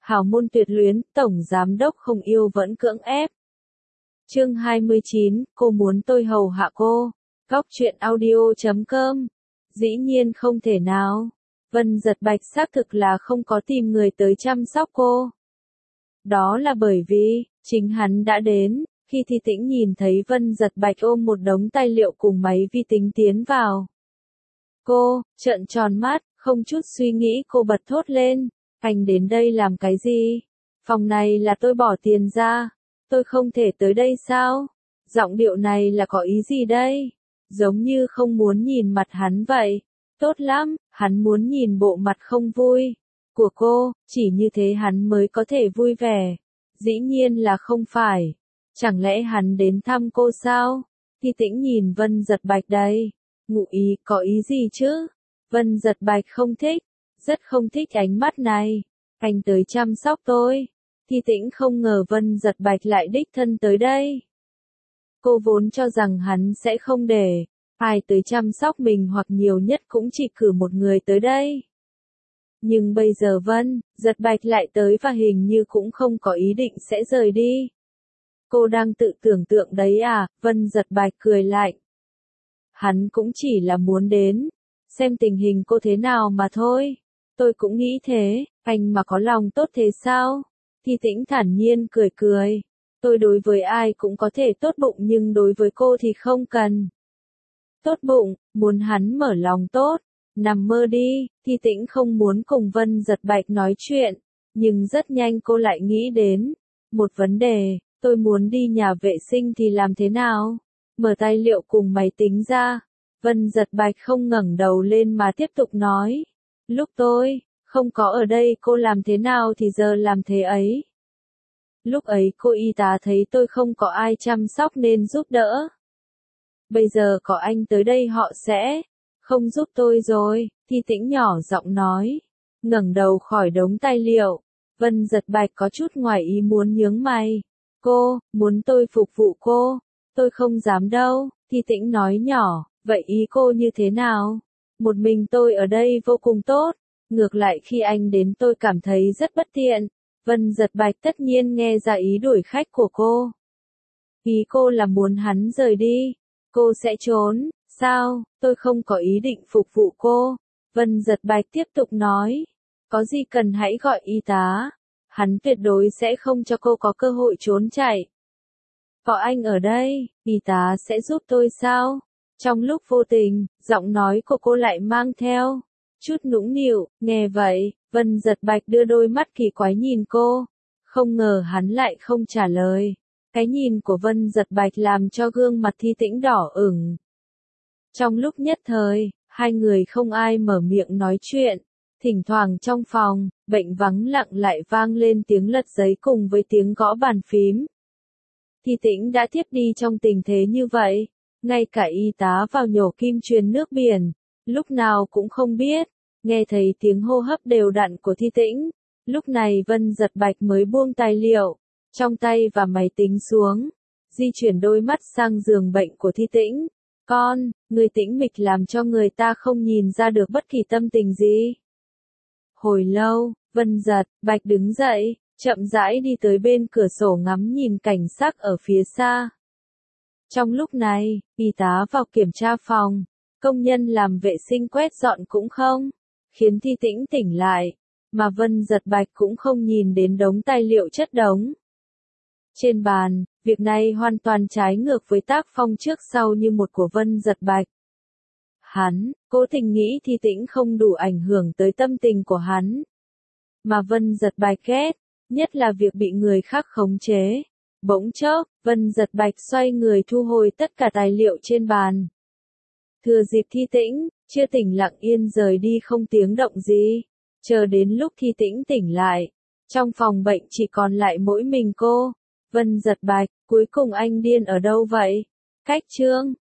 Hào môn tuyệt luyến, tổng giám đốc không yêu vẫn cưỡng ép. Chương 29, cô muốn tôi hầu hạ cô. Góc truyện audio.com. Dĩ nhiên không thể nào. Vân Giật Bạch xác thực là không có tìm người tới chăm sóc cô. Đó là bởi vì, chính hắn đã đến, khi Thi Tĩnh nhìn thấy Vân Giật Bạch ôm một đống tài liệu cùng máy vi tính tiến vào. Cô, trợn tròn mắt, không chút suy nghĩ cô bật thốt lên, anh đến đây làm cái gì? Phòng này là tôi bỏ tiền ra, tôi không thể tới đây sao? Giọng điệu này là có ý gì đây? Giống như không muốn nhìn mặt hắn vậy. Tốt lắm, hắn muốn nhìn bộ mặt không vui của cô, chỉ như thế hắn mới có thể vui vẻ. Dĩ nhiên là không phải. Chẳng lẽ hắn đến thăm cô sao? Thi Tĩnh nhìn Vân Giật Bạch đây. Ngụ ý có ý gì chứ? Vân Giật Bạch không thích, rất không thích ánh mắt này. Anh tới chăm sóc tôi. Thi Tĩnh không ngờ Vân Giật Bạch lại đích thân tới đây. Cô vốn cho rằng hắn sẽ không để ai tới chăm sóc mình hoặc nhiều nhất cũng chỉ cử một người tới đây. Nhưng bây giờ Vân Giật Bạch lại tới và hình như cũng không có ý định sẽ rời đi. Cô đang tự tưởng tượng đấy à? Vân Giật Bạch cười lạnh. Hắn cũng chỉ là muốn đến, xem tình hình cô thế nào mà thôi. Tôi cũng nghĩ thế, anh mà có lòng tốt thế sao? Thi Tĩnh thản nhiên cười cười. Tôi đối với ai cũng có thể tốt bụng nhưng đối với cô thì không cần. Tốt bụng, muốn hắn mở lòng tốt. Nằm mơ đi, Thi Tĩnh không muốn cùng Vân Giật Bạch nói chuyện. Nhưng rất nhanh cô lại nghĩ đến một vấn đề, tôi muốn đi nhà vệ sinh thì làm thế nào? Mở tài liệu cùng máy tính ra. Vân Giật Bạch không ngẩng đầu lên mà tiếp tục nói. Lúc tôi không có ở đây cô làm thế nào thì giờ làm thế ấy. Lúc ấy cô y tá thấy tôi không có ai chăm sóc nên giúp đỡ. Bây giờ có anh tới đây họ sẽ không giúp tôi rồi, Thi Tĩnh nhỏ giọng nói. Ngẩng đầu khỏi đống tài liệu. Vân Giật Bạch có chút ngoài ý muốn nhướng mày. Cô, muốn tôi phục vụ cô? Tôi không dám đâu, Thi Tĩnh nói nhỏ. Vậy ý cô như thế nào? Một mình tôi ở đây vô cùng tốt. Ngược lại khi anh đến tôi cảm thấy rất bất tiện. Vân Giật Bạch tất nhiên nghe ra ý đuổi khách của cô. Ý cô là muốn hắn rời đi. Cô sẽ trốn, sao? Tôi không có ý định phục vụ cô. Vân Giật Bạch tiếp tục nói. Có gì cần hãy gọi y tá. Hắn tuyệt đối sẽ không cho cô có cơ hội trốn chạy. Có anh ở đây, y tá sẽ giúp tôi sao? Trong lúc vô tình, giọng nói của cô lại mang theo chút nũng nịu. Nghe vậy, Vân Giật Bạch đưa đôi mắt kỳ quái nhìn cô. Không ngờ hắn lại không trả lời. Cái nhìn của Vân Giật Bạch làm cho gương mặt Thi Tĩnh đỏ ửng. Trong lúc nhất thời, hai người không ai mở miệng nói chuyện. Thỉnh thoảng trong phòng, bệnh vắng lặng lại vang lên tiếng lật giấy cùng với tiếng gõ bàn phím. Thi Tĩnh đã thiếp đi trong tình thế như vậy. Ngay cả y tá vào nhổ kim truyền nước biển, lúc nào cũng không biết. Nghe thấy tiếng hô hấp đều đặn của Thi Tĩnh. Lúc này Vân Giật Bạch mới buông tài liệu trong tay và máy tính xuống, di chuyển đôi mắt sang giường bệnh của Thi Tĩnh. Con, người tĩnh mịch làm cho người ta không nhìn ra được bất kỳ tâm tình gì. Hồi lâu, Vân Giật Bạch đứng dậy, chậm rãi đi tới bên cửa sổ ngắm nhìn cảnh sắc ở phía xa. Trong lúc này, y tá vào kiểm tra phòng, công nhân làm vệ sinh quét dọn cũng không, khiến Thi Tĩnh tỉnh lại, mà Vân Giật Bạch cũng không nhìn đến đống tài liệu chất đống trên bàn. Việc này hoàn toàn trái ngược với tác phong trước sau như một của Vân Giật Bạch. Hắn cố tình nghĩ Thi Tĩnh không đủ ảnh hưởng tới tâm tình của hắn, mà Vân Giật Bạch ghét nhất là việc bị người khác khống chế. Bỗng chốc, Vân Giật Bạch xoay người thu hồi tất cả tài liệu trên bàn. Thừa dịp Thi Tĩnh chưa tỉnh lặng yên rời đi không tiếng động gì, chờ đến lúc Thi Tĩnh tỉnh lại, trong phòng bệnh chỉ còn lại mỗi mình cô. Vân Giật Bạch, cuối cùng anh điên ở đâu vậy? Cách chương